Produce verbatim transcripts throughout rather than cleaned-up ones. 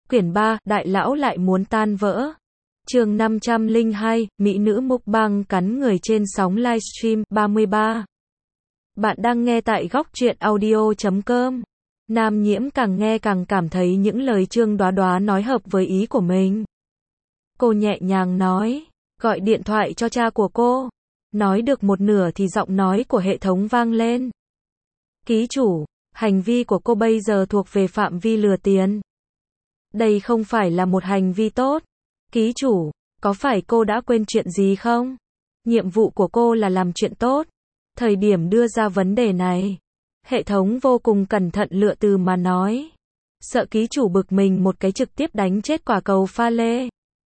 Quyển ba, Đại lão lại muốn tan vỡ. Chương năm trăm lẻ hai, Mỹ nữ mukbang cắn người trên sóng livestream, ba mươi ba. Bạn đang nghe tại góc truyện audio chấm com. Nam Nhiễm càng nghe càng cảm thấy những lời Trương Đoá Đoá nói hợp với ý của mình. Cô nhẹ nhàng nói, gọi điện thoại cho cha của cô. Nói được một nửa thì giọng nói của hệ thống vang lên. Ký chủ, hành vi của cô bây giờ thuộc về phạm vi lừa tiền. Đây không phải là một hành vi tốt. Ký chủ, có phải cô đã quên chuyện gì không? Nhiệm vụ của cô là làm chuyện tốt. Thời điểm đưa ra vấn đề này, hệ thống vô cùng cẩn thận lựa từ mà nói. Sợ ký chủ bực mình một cái trực tiếp đánh chết quả cầu pha lê.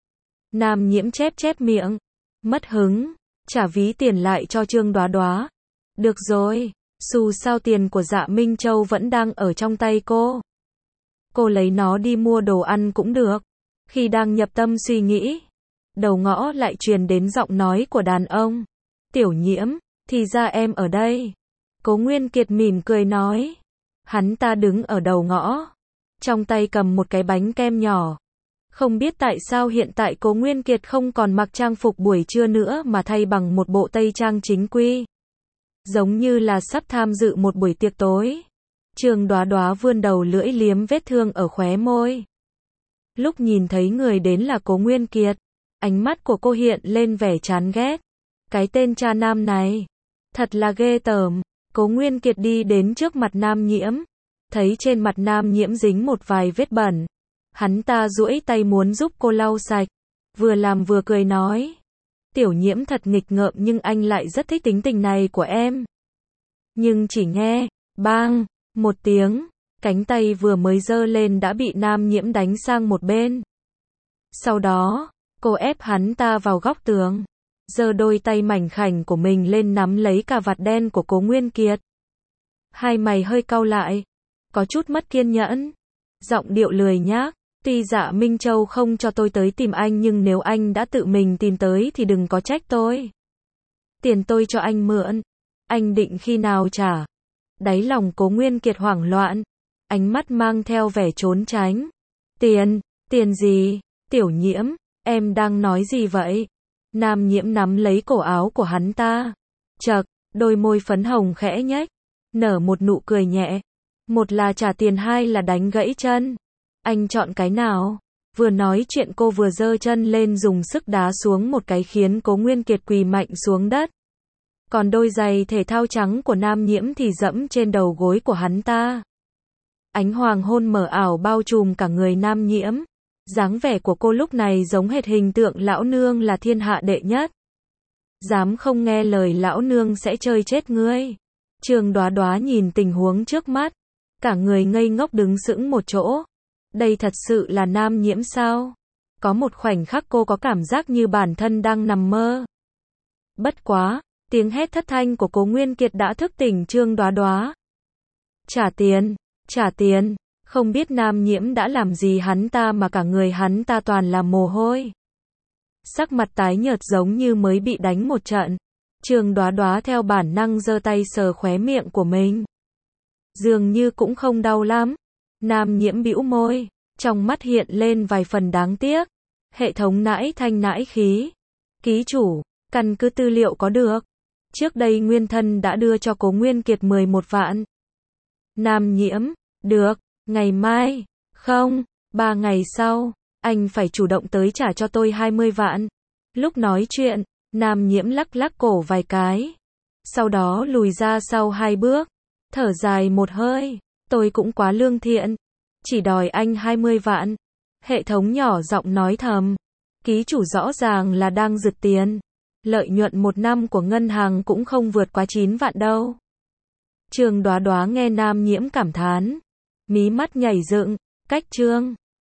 Nam Nhiễm chép chép miệng. Mất hứng. Trả ví tiền lại cho Trương Đoá Đoá. Được rồi, dù sao tiền của Dạ Minh Châu vẫn đang ở trong tay cô. Cô lấy nó đi mua đồ ăn cũng được. Khi đang nhập tâm suy nghĩ, đầu ngõ lại truyền đến giọng nói của đàn ông. Tiểu Nhiễm, thì ra em ở đây. Cố Nguyên Kiệt mỉm cười nói. Hắn ta đứng ở đầu ngõ, trong tay cầm một cái bánh kem nhỏ. Không biết tại sao hiện tại Cố Nguyên Kiệt không còn mặc trang phục buổi trưa nữa mà thay bằng một bộ tây trang chính quy. Giống như là sắp tham dự một buổi tiệc tối. Trương Đoá Đoá vươn đầu lưỡi liếm vết thương ở khóe môi. Lúc nhìn thấy người đến là Cố Nguyên Kiệt, ánh mắt của cô hiện lên vẻ chán ghét. Cái tên cha nam này, thật là ghê tởm. Cố Nguyên Kiệt đi đến trước mặt Nam Nhiễm, thấy trên mặt Nam Nhiễm dính một vài vết bẩn. Hắn ta duỗi tay muốn giúp cô lau sạch, vừa làm vừa cười nói. Tiểu Nhiễm thật nghịch ngợm nhưng anh lại rất thích tính tình này của em. Nhưng chỉ nghe, bang, một tiếng, cánh tay vừa mới giơ lên đã bị Nam Nhiễm đánh sang một bên. Sau đó, cô ép hắn ta vào góc tường, giơ đôi tay mảnh khảnh của mình lên nắm lấy cà vạt đen của Cố Nguyên Kiệt. Hai mày hơi cau lại, có chút mất kiên nhẫn, giọng điệu lười nhác. Tuy Dạ Minh Châu không cho tôi tới tìm anh nhưng nếu anh đã tự mình tìm tới thì đừng có trách tôi. Tiền tôi cho anh mượn, anh định khi nào trả? Đáy lòng Cố Nguyên Kiệt hoảng loạn, ánh mắt mang theo vẻ trốn tránh. Tiền, tiền gì? Tiểu Nhiễm, em đang nói gì vậy? Nam Nhiễm nắm lấy cổ áo của hắn ta. Chậc, đôi môi phấn hồng khẽ nhếch, nở một nụ cười nhẹ. Một là trả tiền, hai là đánh gãy chân. Anh chọn cái nào? Vừa nói chuyện cô vừa giơ chân lên dùng sức đá xuống một cái khiến Cố Nguyên Kiệt quỳ mạnh xuống đất. Còn đôi giày thể thao trắng của Nam Nhiễm thì dẫm trên đầu gối của hắn ta. Ánh hoàng hôn mờ ảo bao trùm cả người Nam Nhiễm. Dáng vẻ của cô lúc này giống hệt hình tượng lão nương là thiên hạ đệ nhất. Dám không nghe lời lão nương sẽ chơi chết ngươi. Trương Đoá Đoá nhìn tình huống trước mắt, cả người ngây ngốc đứng sững một chỗ. Đây thật sự là Nam Nhiễm sao? Có một khoảnh khắc cô có cảm giác như bản thân đang nằm mơ. Bất quá, tiếng hét thất thanh của Cố Nguyên Kiệt đã thức tỉnh Trương Đoá Đoá. Trả tiền, trả tiền. Không biết Nam Nhiễm đã làm gì hắn ta mà cả người hắn ta toàn là mồ hôi. Sắc mặt tái nhợt giống như mới bị đánh một trận. Trương Đoá Đoá theo bản năng giơ tay sờ khóe miệng của mình. Dường như cũng không đau lắm. Nam Nhiễm bĩu môi, trong mắt hiện lên vài phần đáng tiếc. Hệ thống nãi thanh nãi khí. Ký chủ, căn cứ tư liệu có được. Trước đây Nguyên Thân đã đưa cho Cố Nguyên Kiệt mười một vạn. Nam Nhiễm, được, ngày mai, không, ba ngày sau, anh phải chủ động tới trả cho tôi hai mươi vạn. Lúc nói chuyện, Nam Nhiễm lắc lắc cổ vài cái. Sau đó lùi ra sau hai bước, thở dài một hơi. Tôi cũng quá lương thiện, chỉ đòi anh hai mươi vạn. Hệ thống nhỏ giọng nói thầm. Ký chủ rõ ràng là đang rượt tiền. Lợi nhuận một năm của ngân hàng cũng không vượt quá chín vạn đâu. Trương Đoá Đoá nghe Nam Nhiễm cảm thán, mí mắt nhảy dựng. Cách Trương